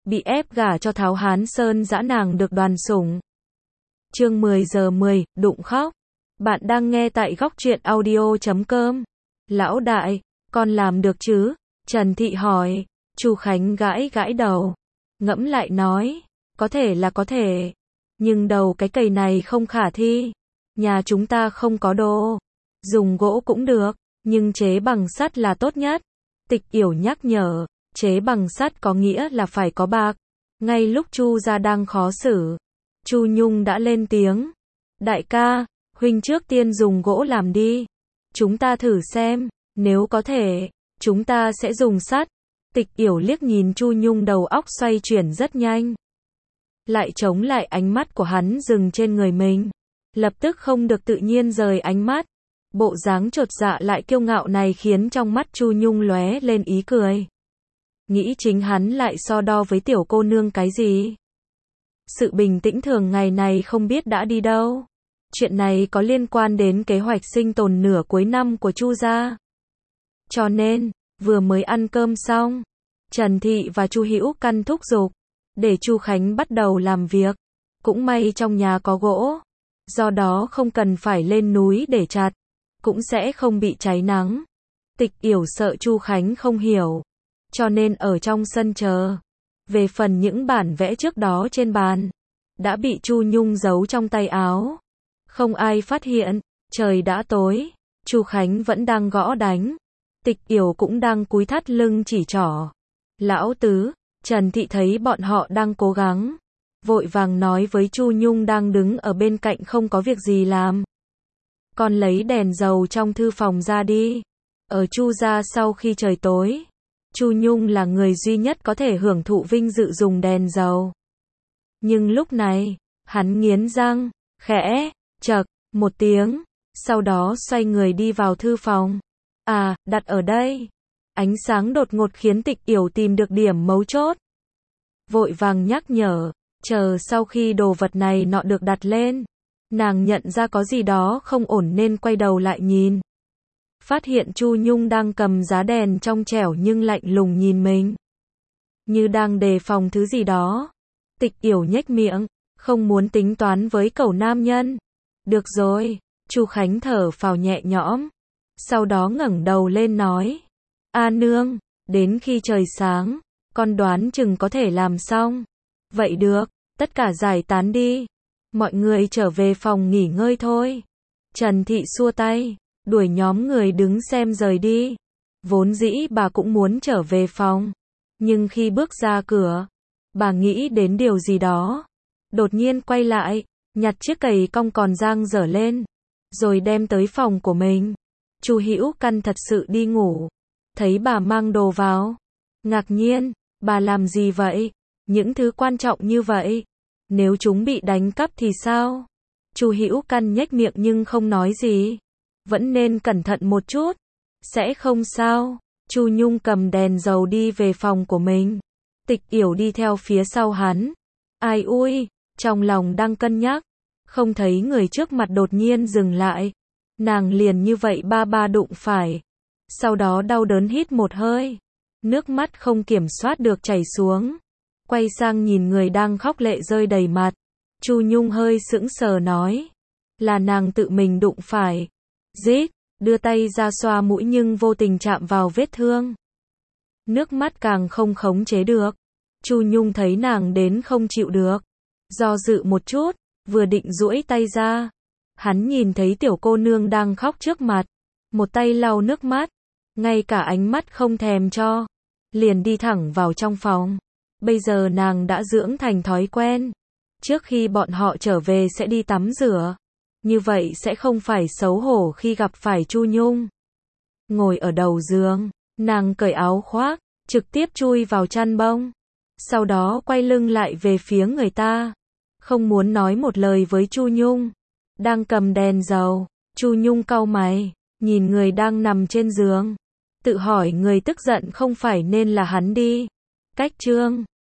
bị ép gả cho Tháo Hán Sơn dã nàng được đoàn sủng. Chương 10 giờ 10, đụng khóc. Bạn đang nghe tại góc truyện audio.com. Lão đại, con làm được chứ? Trần Thị hỏi. Chu Khánh gãi gãi đầu. Ngẫm lại nói, có thể là có thể. Nhưng đầu cái cầy này không khả thi. Nhà chúng ta không có đồ. Dùng gỗ cũng được, nhưng chế bằng sắt là tốt nhất. Tịch Yểu nhắc nhở, chế bằng sắt có nghĩa là phải có bạc. Ngay lúc Chu gia đang khó xử, Chu Nhung đã lên tiếng. Đại ca, huynh trước tiên dùng gỗ làm đi. Chúng ta thử xem, nếu có thể, chúng ta sẽ dùng sắt. Tịch Yểu liếc nhìn Chu Nhung, đầu óc xoay chuyển rất nhanh. Lại chống lại ánh mắt của hắn dừng trên người mình. Lập tức không được tự nhiên rời ánh mắt. Bộ dáng chột dạ lại kiêu ngạo này khiến trong mắt Chu Nhung lóe lên ý cười. Nghĩ chính hắn lại so đo với tiểu cô nương cái gì? Sự bình tĩnh thường ngày này không biết đã đi đâu. Chuyện này có liên quan đến kế hoạch sinh tồn nửa cuối năm của Chu gia. Cho nên, vừa mới ăn cơm xong, Trần Thị và Chu Hữu Căn thúc giục để Chu Khánh bắt đầu làm việc. Cũng may trong nhà có gỗ, do đó không cần phải lên núi để chặt, cũng sẽ không bị cháy nắng. Tịch Yểu sợ Chu Khánh không hiểu, cho nên ở trong sân chờ. Về phần những bản vẽ trước đó trên bàn, đã bị Chu Nhung giấu trong tay áo. Không ai phát hiện. Trời đã tối, Chu Khánh vẫn đang gõ đánh. Tịch Yểu cũng đang cúi thắt lưng chỉ trỏ. Lão tứ, Trần Thị thấy bọn họ đang cố gắng, vội vàng nói với Chu Nhung đang đứng ở bên cạnh không có việc gì làm. Con lấy đèn dầu trong thư phòng ra đi. Ở Chu gia sau khi trời tối, Chu Nhung là người duy nhất có thể hưởng thụ vinh dự dùng đèn dầu. Nhưng lúc này, hắn nghiến răng, khẽ, chậc, một tiếng, sau đó xoay người đi vào thư phòng. À, đặt ở đây. Ánh sáng đột ngột khiến Tịch Yểu tìm được điểm mấu chốt. Vội vàng nhắc nhở, chờ sau khi đồ vật này nọ được đặt lên, nàng nhận ra có gì đó không ổn nên quay đầu lại nhìn. Phát hiện Chu Nhung đang cầm giá đèn trong trẻo nhưng lạnh lùng nhìn mình, như đang đề phòng thứ gì đó. Tịch Yểu nhếch miệng, không muốn tính toán với cẩu nam nhân. Được rồi, Chu Khánh thở phào nhẹ nhõm, sau đó ngẩng đầu lên nói. A nương, đến khi trời sáng, con đoán chừng có thể làm xong. Vậy được, tất cả giải tán đi. Mọi người trở về phòng nghỉ ngơi thôi. Trần Thị xua tay, đuổi nhóm người đứng xem rời đi. Vốn dĩ bà cũng muốn trở về phòng, nhưng khi bước ra cửa, bà nghĩ đến điều gì đó. Đột nhiên quay lại, nhặt chiếc cày cong còn dang dở lên, rồi đem tới phòng của mình. Chu Hữu Căn thật sự đi ngủ, thấy bà mang đồ vào, ngạc nhiên, bà làm gì vậy? Những thứ quan trọng như vậy, nếu chúng bị đánh cắp thì sao? Chu Hữu Căn nhếch miệng nhưng không nói gì. Vẫn nên cẩn thận một chút. Sẽ không sao. Chu Nhung cầm đèn dầu đi về phòng của mình. Tịch Yểu đi theo phía sau hắn. Ai ui, trong lòng đang cân nhắc, không thấy người trước mặt đột nhiên dừng lại. Nàng liền như vậy ba đụng phải. Sau đó đau đớn hít một hơi. Nước mắt không kiểm soát được chảy xuống. Quay sang nhìn người đang khóc lệ rơi đầy mặt. Chu Nhung hơi sững sờ nói. Là nàng tự mình đụng phải. Rít, đưa tay ra xoa mũi nhưng vô tình chạm vào vết thương. Nước mắt càng không khống chế được. Chu Nhung thấy nàng đến không chịu được. Do dự một chút, vừa định duỗi tay ra. Hắn nhìn thấy tiểu cô nương đang khóc trước mặt. Một tay lau nước mắt. Ngay cả ánh mắt không thèm cho. Liền đi thẳng vào trong phòng. Bây giờ nàng đã dưỡng thành thói quen. Trước khi bọn họ trở về sẽ đi tắm rửa. Như vậy sẽ không phải xấu hổ khi gặp phải Chu Nhung. Ngồi ở đầu giường, nàng cởi áo khoác, trực tiếp chui vào chăn bông. Sau đó quay lưng lại về phía người ta. Không muốn nói một lời với Chu Nhung. Đang cầm đèn dầu, Chu Nhung cau mày, nhìn người đang nằm trên giường. Tự hỏi người tức giận không phải nên là hắn đi. Cách chương